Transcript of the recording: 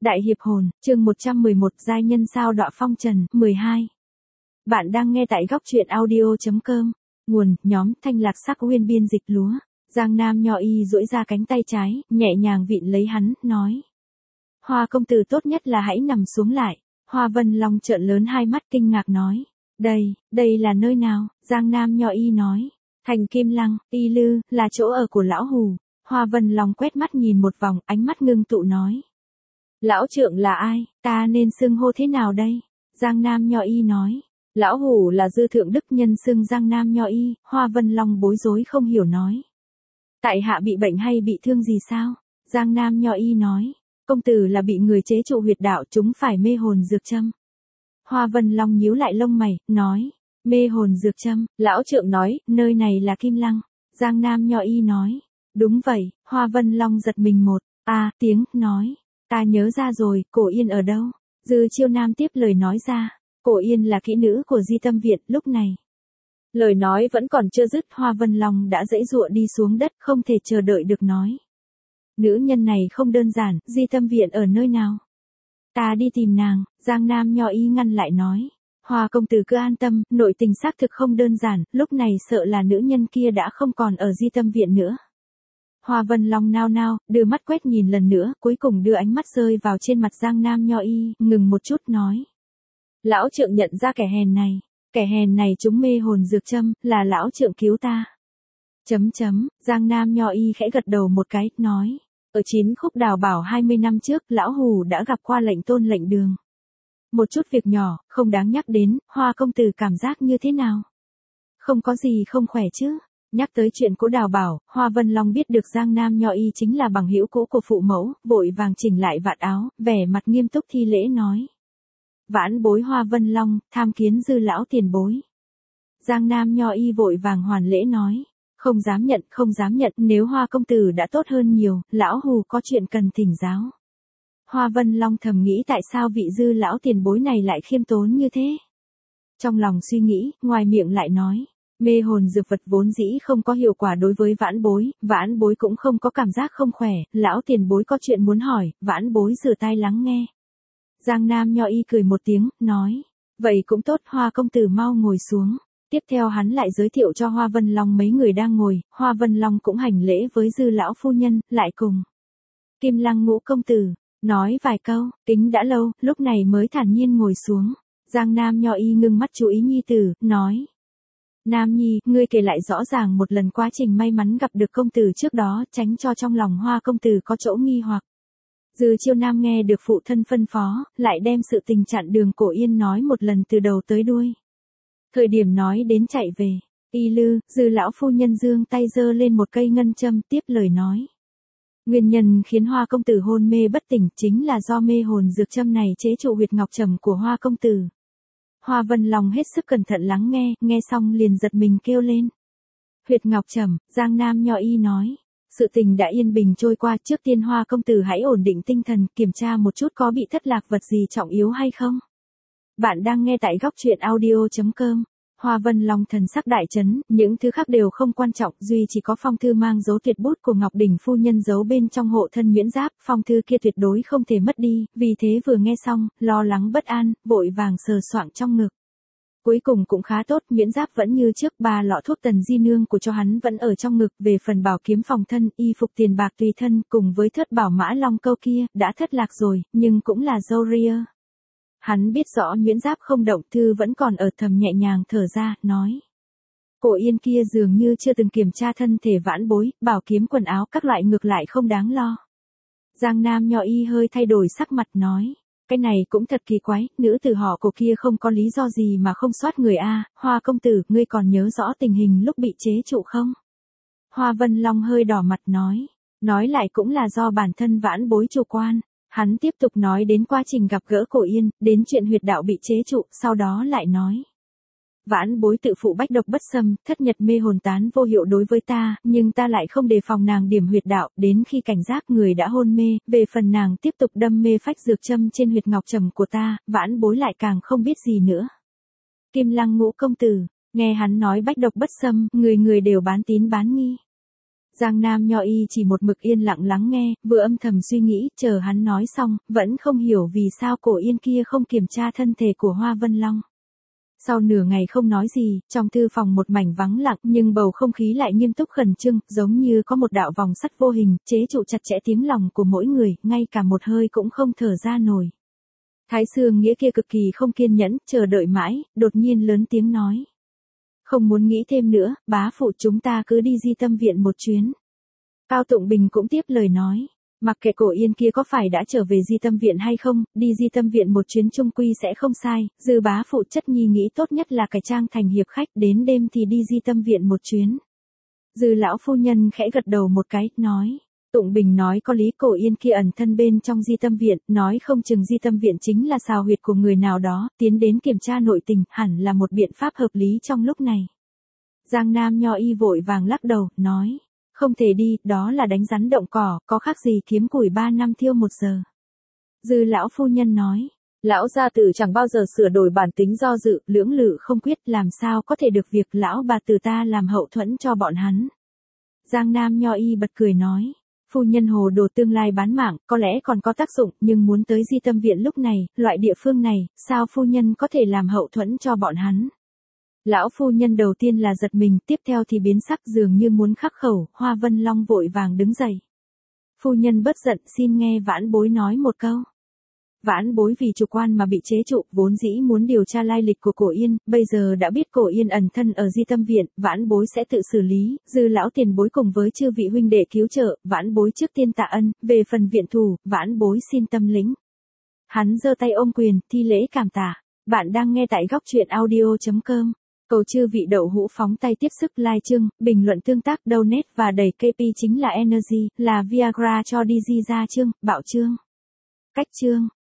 Đại hiệp hồn, chương 111 giai nhân sao đọa phong trần, 12. Bạn đang nghe tại góc truyện audio.com. Nguồn, nhóm, Thanh Lạc Sắc Uyên biên dịch lúa. Giang Nam Nho Y duỗi ra cánh tay trái, nhẹ nhàng vịn lấy hắn, nói. Hoa công tử tốt nhất là hãy nằm xuống lại. Hoa Vân Long trợn lớn hai mắt kinh ngạc nói. Đây là nơi nào? Giang Nam Nho Y nói. Thành Kim Lăng, Y Lư, là chỗ ở của lão hù. Hoa Vân Long quét mắt nhìn một vòng, ánh mắt ngưng tụ nói. Lão trượng là ai, ta nên xưng hô thế nào đây? Giang Nam Nho Y nói. Lão hủ là dư thượng đức nhân xưng Giang Nam Nho Y. Hoa Vân Long bối rối không hiểu nói. Tại hạ bị bệnh hay bị thương gì sao? Giang Nam Nho Y nói. Công tử là bị người chế trụ huyệt đạo, chúng phải mê hồn dược châm. Hoa Vân Long nhíu lại lông mày, nói. Mê hồn dược châm, lão trượng nói, nơi này là Kim Lăng. Giang Nam Nho Y nói. Đúng vậy, Hoa Vân Long giật mình một, tiếng, nói. Ta nhớ ra rồi, Cổ Yên ở đâu? Dư Chiêu Nam tiếp lời nói ra. Cổ Yên là kỹ nữ của Di Tâm Viện, lúc này. Lời nói vẫn còn chưa dứt, Hoa Vân Long đã giãy giụa đi xuống đất, không thể chờ đợi được nói. Nữ nhân này không đơn giản, Di Tâm Viện ở nơi nào? Ta đi tìm nàng. Giang Nam Nho Y ngăn lại nói. Hoa công tử cứ an tâm, nội tình xác thực không đơn giản, lúc này sợ là nữ nhân kia đã không còn ở Di Tâm Viện nữa. Hoa Vân Long nao nao, đưa mắt quét nhìn lần nữa, cuối cùng đưa ánh mắt rơi vào trên mặt Giang Nam Nho Y, ngừng một chút nói. Lão trượng nhận ra kẻ hèn này chúng mê hồn dược châm, là lão trượng cứu ta. Giang Nam Nho Y khẽ gật đầu một cái, nói. Ở 9 khúc đào bảo 20 năm trước, lão hù đã gặp qua lệnh tôn lệnh đường. Một chút việc nhỏ, không đáng nhắc đến, Hoa công tử cảm giác như thế nào? Không có gì không khỏe chứ? Nhắc tới chuyện Cố Đào Bảo, Hoa Vân Long biết được Giang Nam Nho Y chính là bằng hữu cũ của phụ mẫu, vội vàng chỉnh lại vạt áo, vẻ mặt nghiêm túc thi lễ nói. Vãn bối Hoa Vân Long, tham kiến dư lão tiền bối. Giang Nam Nho Y vội vàng hoàn lễ nói. Không dám nhận, nếu Hoa công tử đã tốt hơn nhiều, lão hù có chuyện cần thỉnh giáo. Hoa Vân Long thầm nghĩ tại sao vị dư lão tiền bối này lại khiêm tốn như thế. Trong lòng suy nghĩ, ngoài miệng lại nói. Mê hồn dược vật vốn dĩ không có hiệu quả đối với vãn bối cũng không có cảm giác không khỏe, lão tiền bối có chuyện muốn hỏi, vãn bối rửa tai lắng nghe. Giang Nam Nho Y cười một tiếng, nói, vậy cũng tốt, Hoa công tử mau ngồi xuống. Tiếp theo hắn lại giới thiệu cho Hoa Vân Long mấy người đang ngồi, Hoa Vân Long cũng hành lễ với dư lão phu nhân, lại cùng. Kim Lăng Ngũ công tử, nói vài câu, kính đã lâu, lúc này mới thản nhiên ngồi xuống. Giang Nam Nho Y ngưng mắt chú ý nhi tử, nói. Nam Nhi, ngươi kể lại rõ ràng một lần quá trình may mắn gặp được công tử trước đó, tránh cho trong lòng Hoa công tử có chỗ nghi hoặc. Dư Chiêu Nam nghe được phụ thân phân phó, lại đem sự tình chặn đường Cổ Yên nói một lần từ đầu tới đuôi. Thời điểm nói đến chạy về, Y Lư, dư lão phu nhân giương tay giơ lên một cây ngân châm, tiếp lời nói. Nguyên nhân khiến Hoa công tử hôn mê bất tỉnh chính là do mê hồn dược châm này chế trụ huyệt ngọc trầm của Hoa công tử. Hoa Vân Long hết sức cẩn thận lắng nghe xong liền giật mình kêu lên. Huyệt ngọc trầm, Giang Nam Nho Y nói. Sự tình đã yên bình trôi qua, trước tiên Hoa công tử hãy ổn định tinh thần, kiểm tra một chút có bị thất lạc vật gì trọng yếu hay không. Bạn đang nghe tại góc truyện audio.com. Hoa Vân Long thần sắc đại chấn, những thứ khác đều không quan trọng, duy chỉ có phong thư mang dấu tuyệt bút của Ngọc Đình phu nhân giấu bên trong hộ thân nhuyễn giáp, phong thư kia tuyệt đối không thể mất đi, vì thế vừa nghe xong, lo lắng bất an, vội vàng sờ soạng trong ngực. Cuối cùng cũng khá tốt, nhuyễn giáp vẫn như trước, 3 lọ thuốc tần di nương của cho hắn vẫn ở trong ngực, về phần bảo kiếm phòng thân, y phục tiền bạc tùy thân, cùng với thất bảo mã long câu kia, đã thất lạc rồi, nhưng cũng là dâu ria. Hắn biết rõ nhuyễn giáp không động, thư vẫn còn ở, thầm nhẹ nhàng thở ra, nói. Cổ Yên kia dường như chưa từng kiểm tra thân thể vãn bối, bảo kiếm quần áo các loại ngược lại không đáng lo. Giang Nam Nho Y hơi thay đổi sắc mặt nói. Cái này cũng thật kỳ quái, nữ tử họ Cổ kia không có lý do gì mà không soát người a. Hoa công tử, ngươi còn nhớ rõ tình hình lúc bị chế trụ không? Hoa Vân Long hơi đỏ mặt nói. Nói lại cũng là do bản thân vãn bối chủ quan. Hắn tiếp tục nói đến quá trình gặp gỡ Cổ Yên, đến chuyện huyệt đạo bị chế trụ, sau đó lại nói. Vãn bối tự phụ bách độc bất xâm, thất nhật mê hồn tán vô hiệu đối với ta, nhưng ta lại không đề phòng nàng điểm huyệt đạo, đến khi cảnh giác người đã hôn mê, về phần nàng tiếp tục đâm mê phách dược châm trên huyệt ngọc trầm của ta, vãn bối lại càng không biết gì nữa. Kim Lăng Ngũ công tử, nghe hắn nói bách độc bất xâm, người đều bán tín bán nghi. Giang Nam Nho Y chỉ một mực yên lặng lắng nghe, vừa âm thầm suy nghĩ, chờ hắn nói xong, vẫn không hiểu vì sao Cổ Yên kia không kiểm tra thân thể của Hoa Vân Long. Sau nửa ngày không nói gì, trong thư phòng một mảnh vắng lặng nhưng bầu không khí lại nghiêm túc khẩn trương, giống như có một đạo vòng sắt vô hình, chế trụ chặt chẽ tiếng lòng của mỗi người, ngay cả một hơi cũng không thở ra nổi. Thái Sư Nghĩa kia cực kỳ không kiên nhẫn, chờ đợi mãi, đột nhiên lớn tiếng nói. Không muốn nghĩ thêm nữa, bá phụ chúng ta cứ đi Di Tâm Viện một chuyến. Cao Tụng Bình cũng tiếp lời nói. Mặc kệ Cổ Yên kia có phải đã trở về Di Tâm Viện hay không, đi Di Tâm Viện một chuyến chung quy sẽ không sai, Dư bá phụ chất nhi nghĩ tốt nhất là cải trang thành hiệp khách, đến đêm thì đi Di Tâm Viện một chuyến. Dư lão phu nhân khẽ gật đầu một cái, nói. Tụng Bình nói có lý, Cổ Yên kia ẩn thân bên trong Di Tâm Viện, nói không chừng Di Tâm Viện chính là sào huyệt của người nào đó, tiến đến kiểm tra nội tình, hẳn là một biện pháp hợp lý trong lúc này. Giang Nam Nho Y vội vàng lắc đầu, nói. Không thể đi, đó là đánh rắn động cỏ, có khác gì kiếm củi 3 năm thiêu 1 giờ. Dư lão phu nhân nói. Lão gia tử chẳng bao giờ sửa đổi bản tính do dự, lưỡng lự không quyết, làm sao có thể được việc lão bà tử ta làm hậu thuẫn cho bọn hắn. Giang Nam Nho Y bật cười nói. Phu nhân hồ đồ tương lai bán mạng, có lẽ còn có tác dụng, nhưng muốn tới Di Tâm Viện lúc này, loại địa phương này, sao phu nhân có thể làm hậu thuẫn cho bọn hắn. Lão phu nhân đầu tiên là giật mình, tiếp theo thì biến sắc dường như muốn khắc khẩu, Hoa Vân Long vội vàng đứng dậy. Phu nhân bất giận, xin nghe vãn bối nói một câu. Vãn bối vì chủ quan mà bị chế trụ, vốn dĩ muốn điều tra lai lịch của Cổ Yên, bây giờ đã biết Cổ Yên ẩn thân ở Di Tâm Viện, vãn bối sẽ tự xử lý, Dư lão tiền bối cùng với chư vị huynh đệ cứu trợ, vãn bối trước tiên tạ ân, về phần viện thù, vãn bối xin tâm lĩnh. Hắn giơ tay ôm quyền, thi lễ cảm tạ. Bạn đang nghe tại góc truyện audio.com. Cầu chư vị đậu hũ phóng tay tiếp sức like chương, bình luận tương tác donate và đẩy KP chính là Energy, là Viagra cho DG ra chương, bạo chương. Cách chương.